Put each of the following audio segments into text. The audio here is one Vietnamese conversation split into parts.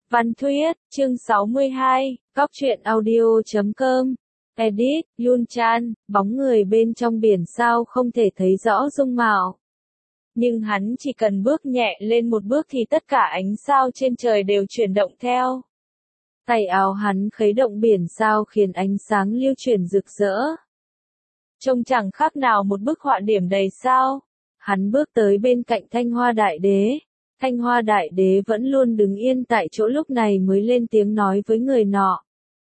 Văn Thuyết, chương 62, Góc truyện audio.com. Edit, Yun Chan, bóng người bên trong biển sao không thể thấy rõ dung mạo. Nhưng hắn chỉ cần bước nhẹ lên một bước thì tất cả ánh sao trên trời đều chuyển động theo. Tay áo hắn khuấy động biển sao khiến ánh sáng lưu chuyển rực rỡ. Trông chẳng khác nào một bức họa điểm đầy sao. Hắn bước tới bên cạnh Thanh Hoa Đại Đế. Thanh Hoa Đại Đế vẫn luôn đứng yên tại chỗ lúc này mới lên tiếng nói với người nọ.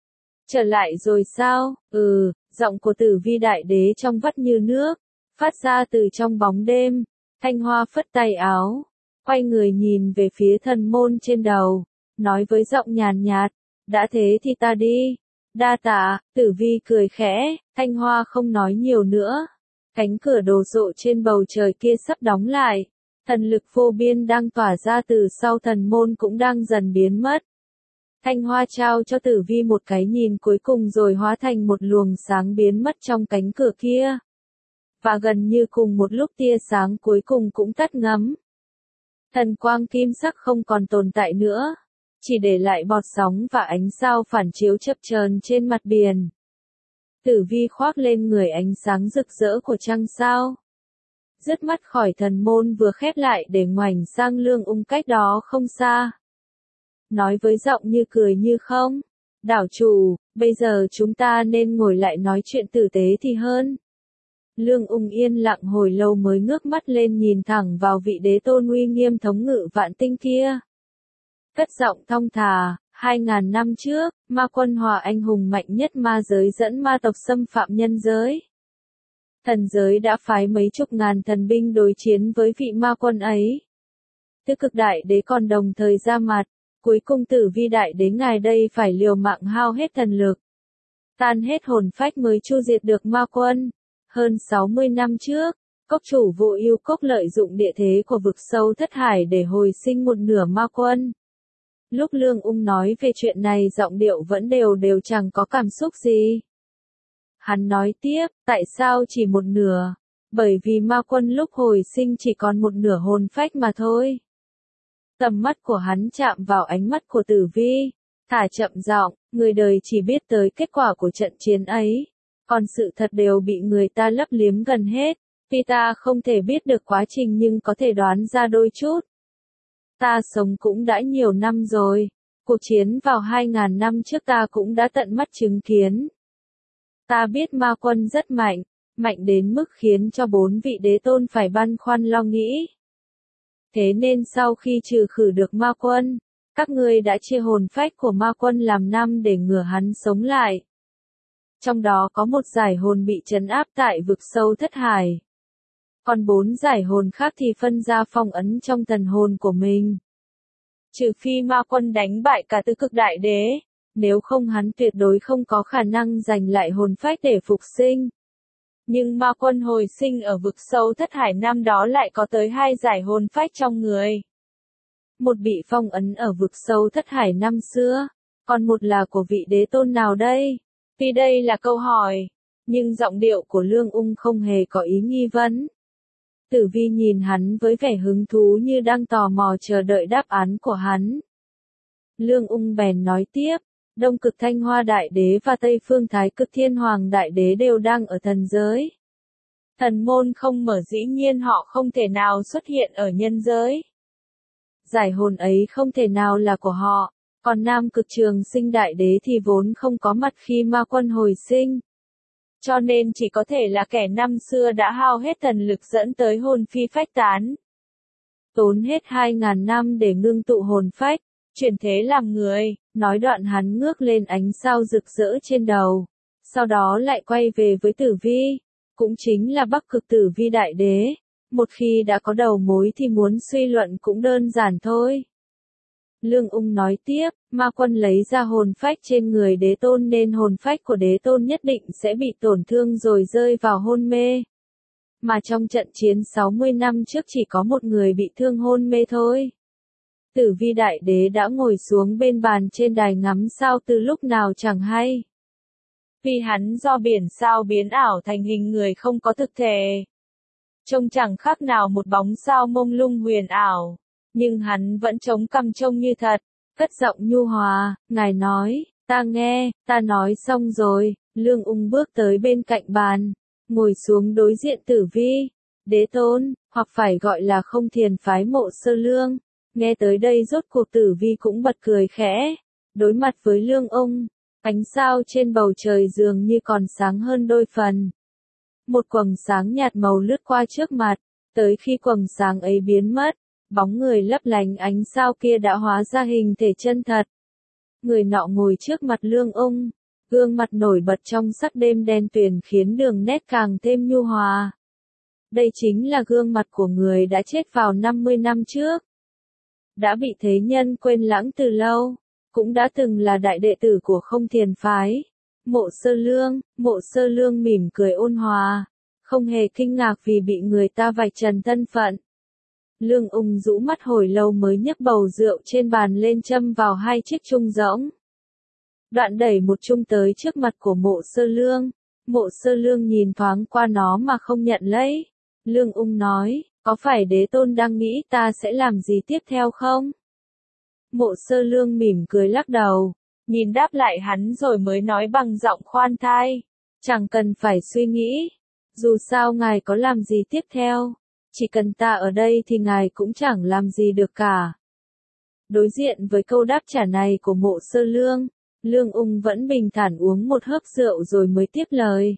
Trở lại rồi sao? Giọng của Tử Vi Đại Đế trong vắt như nước, phát ra từ trong bóng đêm. Thanh Hoa phất tay áo, quay người nhìn về phía thần môn trên đầu, nói với giọng nhàn nhạt, đã thế thì ta đi. Đa tạ, Tử Vi cười khẽ, Thanh Hoa không nói nhiều nữa. Cánh cửa đồ sộ trên bầu trời kia sắp đóng lại. Thần lực vô biên đang tỏa ra từ sau thần môn cũng đang dần biến mất. Thanh Hoa trao cho Tử Vi một cái nhìn cuối cùng rồi hóa thành một luồng sáng biến mất trong cánh cửa kia. Và gần như cùng một lúc tia sáng cuối cùng cũng tắt ngấm. Thần quang kim sắc không còn tồn tại nữa, chỉ để lại bọt sóng và ánh sao phản chiếu chập chờn trên mặt biển. Tử Vi khoác lên người ánh sáng rực rỡ của trăng sao. Dứt mắt khỏi thần môn vừa khép lại để ngoảnh sang Lương Ung cách đó không xa. Nói với giọng như cười như không, đảo chủ, bây giờ chúng ta nên ngồi lại nói chuyện tử tế thì hơn. Lương Ung yên lặng hồi lâu mới ngước mắt lên nhìn thẳng vào vị đế tôn uy nghiêm thống ngự vạn tinh kia. Cất giọng thong thả, 2000 năm trước, ma quân Hòa anh hùng mạnh nhất ma giới dẫn ma tộc xâm phạm nhân giới. Thần giới đã phái mấy chục ngàn thần binh đối chiến với vị ma quân ấy. Tứ Cực Đại Đế còn đồng thời ra mặt, cuối cùng Tử Vi Đại Đế ngài đây phải liều mạng hao hết thần lực. Tan hết hồn phách mới chu diệt được ma quân. Hơn 60 năm trước, cốc chủ Vô Ưu Cốc lợi dụng địa thế của vực sâu thất hải để hồi sinh một nửa ma quân. Lúc Lương Ung nói về chuyện này giọng điệu vẫn đều chẳng có cảm xúc gì. Hắn nói tiếp, tại sao chỉ một nửa? Bởi vì ma quân lúc hồi sinh chỉ còn một nửa hồn phách mà thôi. Tầm mắt của hắn chạm vào ánh mắt của Tử Vi, thả chậm giọng, người đời chỉ biết tới kết quả của trận chiến ấy. Còn sự thật đều bị người ta lấp liếm gần hết. Vì ta không thể biết được quá trình nhưng có thể đoán ra đôi chút. Ta sống cũng đã nhiều năm rồi. Cuộc chiến vào 2000 năm trước ta cũng đã tận mắt chứng kiến. Ta biết ma quân rất mạnh, mạnh đến mức khiến cho 4 vị đế tôn phải băn khoăn lo nghĩ. Thế nên sau khi trừ khử được ma quân, các ngươi đã chia hồn phách của ma quân làm 5 để ngừa hắn sống lại. Trong đó có một giải hồn bị trấn áp tại vực sâu thất hải. Còn 4 giải hồn khác thì phân ra phong ấn trong thần hồn của mình. Trừ phi ma quân đánh bại cả Tứ Cực Đại Đế, nếu không hắn tuyệt đối không có khả năng giành lại hồn phách để phục sinh. Nhưng ma quân hồi sinh ở vực sâu thất hải năm đó lại có tới 2 giải hồn phách trong người. Một bị phong ấn ở vực sâu thất hải năm xưa, còn một là của vị đế tôn nào đây? Vì đây là câu hỏi, nhưng giọng điệu của Lương Ung không hề có ý nghi vấn. Tử Vi nhìn hắn với vẻ hứng thú như đang tò mò chờ đợi đáp án của hắn. Lương Ung bèn nói tiếp, Đông Cực Thanh Hoa Đại Đế và Tây Phương Thái Cực Thiên Hoàng Đại Đế đều đang ở thần giới. Thần môn không mở dĩ nhiên họ không thể nào xuất hiện ở nhân giới. Giải hồn ấy không thể nào là của họ, còn Nam Cực Trường Sinh Đại Đế thì vốn không có mặt khi ma quân hồi sinh. Cho nên chỉ có thể là kẻ năm xưa đã hao hết thần lực dẫn tới hồn phi phách tán. Tốn hết 2000 năm để ngưng tụ hồn phách, chuyển thế làm người, nói đoạn hắn ngước lên ánh sao rực rỡ trên đầu. Sau đó lại quay về với Tử Vi, cũng chính là Bắc Cực Tử Vi Đại Đế. Một khi đã có đầu mối thì muốn suy luận cũng đơn giản thôi. Lương Ung nói tiếp, ma quân lấy ra hồn phách trên người đế tôn nên hồn phách của đế tôn nhất định sẽ bị tổn thương rồi rơi vào hôn mê. Mà trong trận chiến 60 năm trước chỉ có một người bị thương hôn mê thôi. Tử Vi Đại Đế đã ngồi xuống bên bàn trên đài ngắm sao từ lúc nào chẳng hay. Vì hắn do biển sao biến ảo thành hình người không có thực thể. Trông chẳng khác nào một bóng sao mông lung huyền ảo. Nhưng hắn vẫn chống cằm trông như thật. cất giọng nhu hòa, ngài nói, ta nghe, ta nói xong rồi. Lương Ung bước tới bên cạnh bàn, ngồi xuống đối diện Tử Vi. Đế tôn, hoặc phải gọi là Không Thiền phái Mộ Sơ Lương. Nghe tới đây rốt cuộc Tử Vi cũng bật cười khẽ. Đối mặt với Lương Ung, ánh sao trên bầu trời dường như còn sáng hơn đôi phần. Một quầng sáng nhạt màu lướt qua trước mặt, tới khi quầng sáng ấy biến mất, bóng người lấp lánh ánh sao kia đã hóa ra hình thể chân thật. Người nọ ngồi trước mặt Lương Ung, gương mặt nổi bật trong sắc đêm đen tuyền khiến đường nét càng thêm nhu hòa. Đây chính là gương mặt của người đã chết vào 50 năm trước. Đã bị thế nhân quên lãng từ lâu, cũng đã từng là đại đệ tử của Không Thiền phái. Mộ Sơ Lương mỉm cười ôn hòa, không hề kinh ngạc vì bị người ta vạch trần thân phận. Lương Ung rũ mắt hồi lâu mới nhấc bầu rượu trên bàn lên châm vào 2 chiếc chung rỗng. Đoạn đẩy một chung tới trước mặt của Mộ Sơ Lương. Mộ Sơ Lương nhìn thoáng qua nó mà không nhận lấy. Lương Ung nói, có phải đế tôn đang nghĩ ta sẽ làm gì tiếp theo không? Mộ Sơ Lương mỉm cười lắc đầu, nhìn đáp lại hắn rồi mới nói bằng giọng khoan thai, chẳng cần phải suy nghĩ. Dù sao ngài có làm gì tiếp theo, chỉ cần ta ở đây thì ngài cũng chẳng làm gì được cả. Đối diện với câu đáp trả này của Mộ Sơ Lương, Lương Ung vẫn bình thản uống một hớp rượu rồi mới tiếp lời.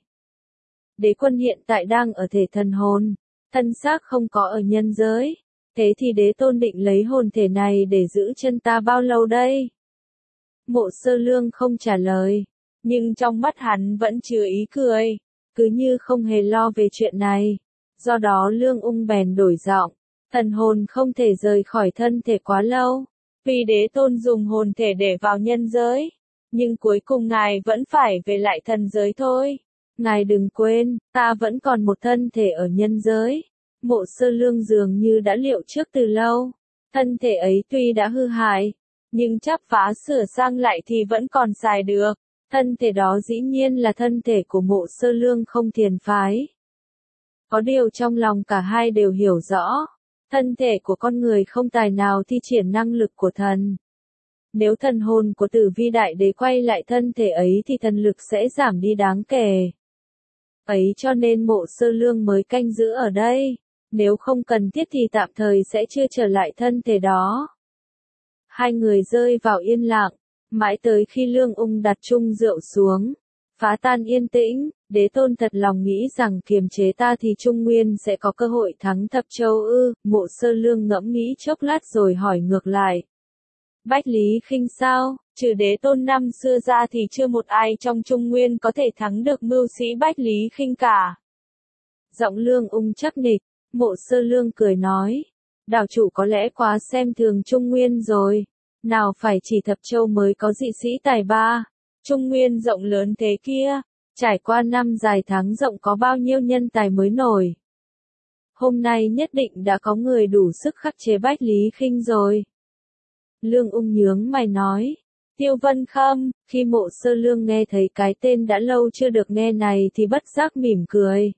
Đế quân hiện tại đang ở thể thần hồn, thân xác không có ở nhân giới. Thế thì đế tôn định lấy hồn thể này để giữ chân ta bao lâu đây? Mộ Sơ Lương không trả lời, nhưng trong mắt hắn vẫn chứa ý cười, cứ như không hề lo về chuyện này. Do đó Lương Ung bèn đổi giọng, thần hồn không thể rời khỏi thân thể quá lâu, vì đế tôn dùng hồn thể để vào nhân giới, nhưng cuối cùng ngài vẫn phải về lại thần giới thôi. Ngài đừng quên, ta vẫn còn một thân thể ở nhân giới. Mộ Sơ Lương dường như đã liệu trước từ lâu. Thân thể ấy tuy đã hư hại, nhưng chắp vá sửa sang lại thì vẫn còn xài được. Thân thể đó dĩ nhiên là thân thể của Mộ Sơ Lương Không Thiền phái. Có điều trong lòng cả hai đều hiểu rõ, thân thể của con người không tài nào thi triển năng lực của thần. Nếu thần hồn của Tử Vi Đại Đế quay lại thân thể ấy thì thần lực sẽ giảm đi đáng kể. Ấy cho nên Mộ Sơ Lương mới canh giữ ở đây. Nếu không cần thiết thì tạm thời sẽ chưa trở lại thân thể đó. Hai người rơi vào yên lặng, mãi tới khi Lương Ung đặt chung rượu xuống, phá tan yên tĩnh. Đế tôn thật lòng nghĩ rằng kiềm chế ta thì Trung Nguyên sẽ có cơ hội thắng Thập Châu ư? Mộ Sơ Lương ngẫm nghĩ chốc lát rồi hỏi ngược lại. Bách Lý Khinh sao? Trừ đế tôn năm xưa ra thì chưa một ai trong Trung Nguyên có thể thắng được mưu sĩ Bách Lý Khinh cả. Giọng Lương Ung chắc nịch. Mộ Sơ Lương cười nói, đảo chủ có lẽ quá xem thường Trung Nguyên rồi, nào phải chỉ Thập Châu mới có dị sĩ tài ba, Trung Nguyên rộng lớn thế kia, trải qua năm dài tháng rộng có bao nhiêu nhân tài mới nổi. Hôm nay nhất định đã có người đủ sức khắc chế Bách Lý Khinh rồi. Lương Ung nhướng mày nói, Tiêu Vân Khâm. Khi Mộ Sơ Lương nghe thấy cái tên đã lâu chưa được nghe này thì bất giác mỉm cười.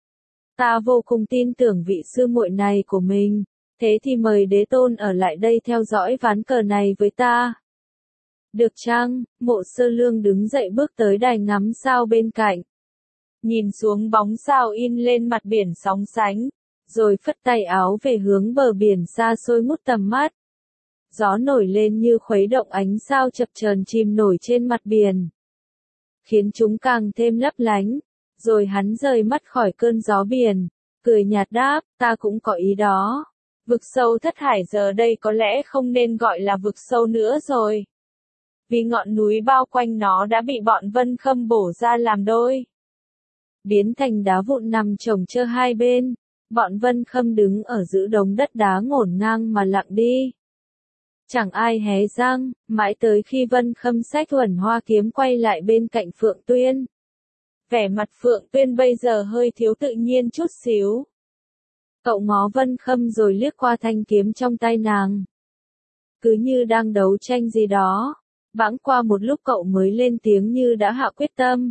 Ta vô cùng tin tưởng vị sư muội này của mình, thế thì mời đế tôn ở lại đây theo dõi ván cờ này với ta. Được chăng? Mộ Sơ Lương đứng dậy bước tới đài ngắm sao bên cạnh. Nhìn xuống bóng sao in lên mặt biển sóng sánh, rồi phất tay áo về hướng bờ biển xa xôi ngút tầm mắt. Gió nổi lên như khuấy động ánh sao chập chờn chìm nổi trên mặt biển, khiến chúng càng thêm lấp lánh. Rồi hắn rời mắt khỏi cơn gió biển, cười nhạt đáp, ta cũng có ý đó. Vực sâu Thất Hải giờ đây có lẽ không nên gọi là vực sâu nữa rồi. Vì ngọn núi bao quanh nó đã bị bọn Vân Khâm bổ ra làm đôi, biến thành đá vụn nằm chồng chơ hai bên. Bọn Vân Khâm đứng ở giữa đống đất đá ngổn ngang mà lặng đi. Chẳng ai hé răng, mãi tới khi Vân Khâm xách Thuần Hoa kiếm quay lại bên cạnh Phượng Tuyên. Vẻ mặt Phượng Tuyên bây giờ hơi thiếu tự nhiên chút xíu. Cậu ngó Vân Khâm rồi liếc qua thanh kiếm trong tay nàng. Cứ như đang đấu tranh gì đó. Bẵng qua một lúc cậu mới lên tiếng như đã hạ quyết tâm.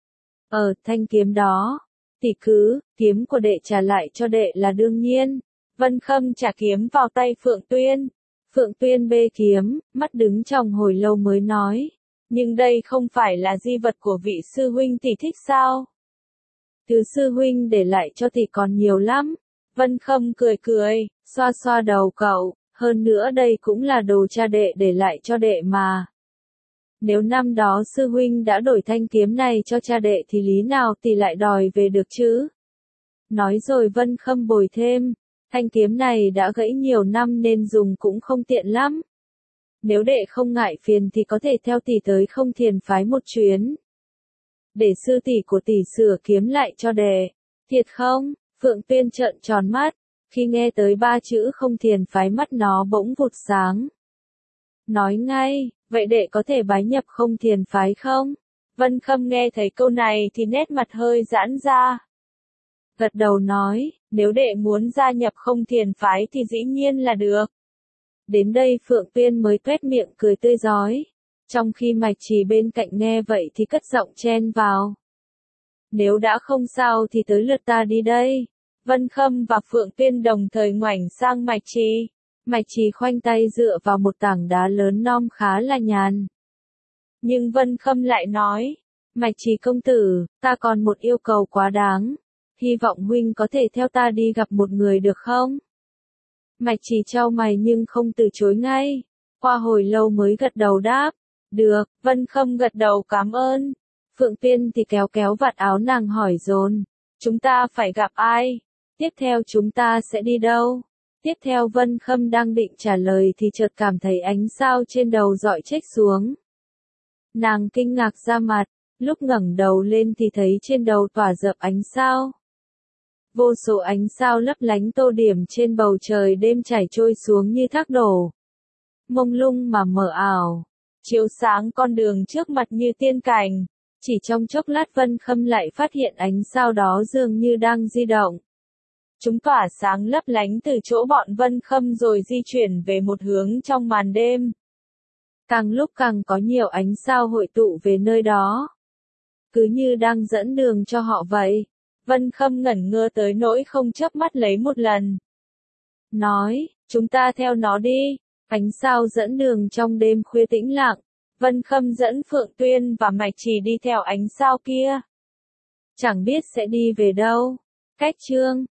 Thanh kiếm đó. Tỷ cứ, kiếm của đệ trả lại cho đệ là đương nhiên. Vân Khâm trả kiếm vào tay Phượng Tuyên. Phượng Tuyên bê kiếm, mắt đứng trong hồi lâu mới nói. Nhưng đây không phải là di vật của vị sư huynh tỷ thích sao? Thứ sư huynh để lại cho tỷ còn nhiều lắm. Vân Khâm cười cười, xoa xoa đầu cậu, hơn nữa đây cũng là đồ cha đệ để lại cho đệ mà. Nếu năm đó sư huynh đã đổi thanh kiếm này cho cha đệ thì lý nào tỷ lại đòi về được chứ? Nói rồi Vân Khâm bồi thêm, thanh kiếm này đã gãy nhiều năm nên dùng cũng không tiện lắm. Nếu đệ không ngại phiền thì có thể theo tỷ tới Không Thiền phái một chuyến. Để sư tỷ của tỷ sửa kiếm lại cho đệ. Thiệt không? Phượng Tuyên trợn tròn mắt, khi nghe tới ba chữ Không Thiền phái mắt nó bỗng vụt sáng. Nói ngay, vậy đệ có thể bái nhập Không Thiền phái không? Vân Khâm nghe thấy câu này thì nét mặt hơi giãn ra. Gật đầu nói, nếu đệ muốn gia nhập Không Thiền phái thì dĩ nhiên là được. Đến đây Phượng Tuyên mới tuét miệng cười tươi rói. Trong khi Mạch Trì bên cạnh nghe vậy thì cất giọng chen vào. Nếu đã không sao thì tới lượt ta đi đây. Vân Khâm và Phượng Tuyên đồng thời ngoảnh sang Mạch Trì. Mạch Trì khoanh tay dựa vào một tảng đá lớn non khá là nhàn. Nhưng Vân Khâm lại nói, Mạch Trì công tử, ta còn một yêu cầu quá đáng. Hy vọng huynh có thể theo ta đi gặp một người được không? Mạch Trì chau mày nhưng không từ chối ngay. Qua hồi lâu mới gật đầu đáp. Được, Vân Khâm gật đầu cảm ơn. Phượng Tuyên thì kéo kéo vạt áo nàng hỏi dồn. Chúng ta phải gặp ai? Tiếp theo chúng ta sẽ đi đâu? Tiếp theo Vân Khâm đang định trả lời thì chợt cảm thấy ánh sao trên đầu rọi chếch xuống. Nàng kinh ngạc ra mặt, lúc ngẩng đầu lên thì thấy trên đầu tỏa rợp ánh sao. Vô số ánh sao lấp lánh tô điểm trên bầu trời đêm chảy trôi xuống như thác đổ. Mông lung mà mờ ảo, chiếu sáng con đường trước mặt như tiên cảnh. Chỉ trong chốc lát Vân Khâm lại phát hiện ánh sao đó dường như đang di động. Chúng tỏa sáng lấp lánh từ chỗ bọn Vân Khâm rồi di chuyển về một hướng trong màn đêm. Càng lúc càng có nhiều ánh sao hội tụ về nơi đó. Cứ như đang dẫn đường cho họ vậy. Vân Khâm ngẩn ngơ tới nỗi không chớp mắt lấy một lần. Nói, chúng ta theo nó đi. Ánh sao dẫn đường trong đêm khuya tĩnh lặng. Vân Khâm dẫn Phượng Tuyên và Mạch Trì đi theo ánh sao kia. Chẳng biết sẽ đi về đâu. Cách chương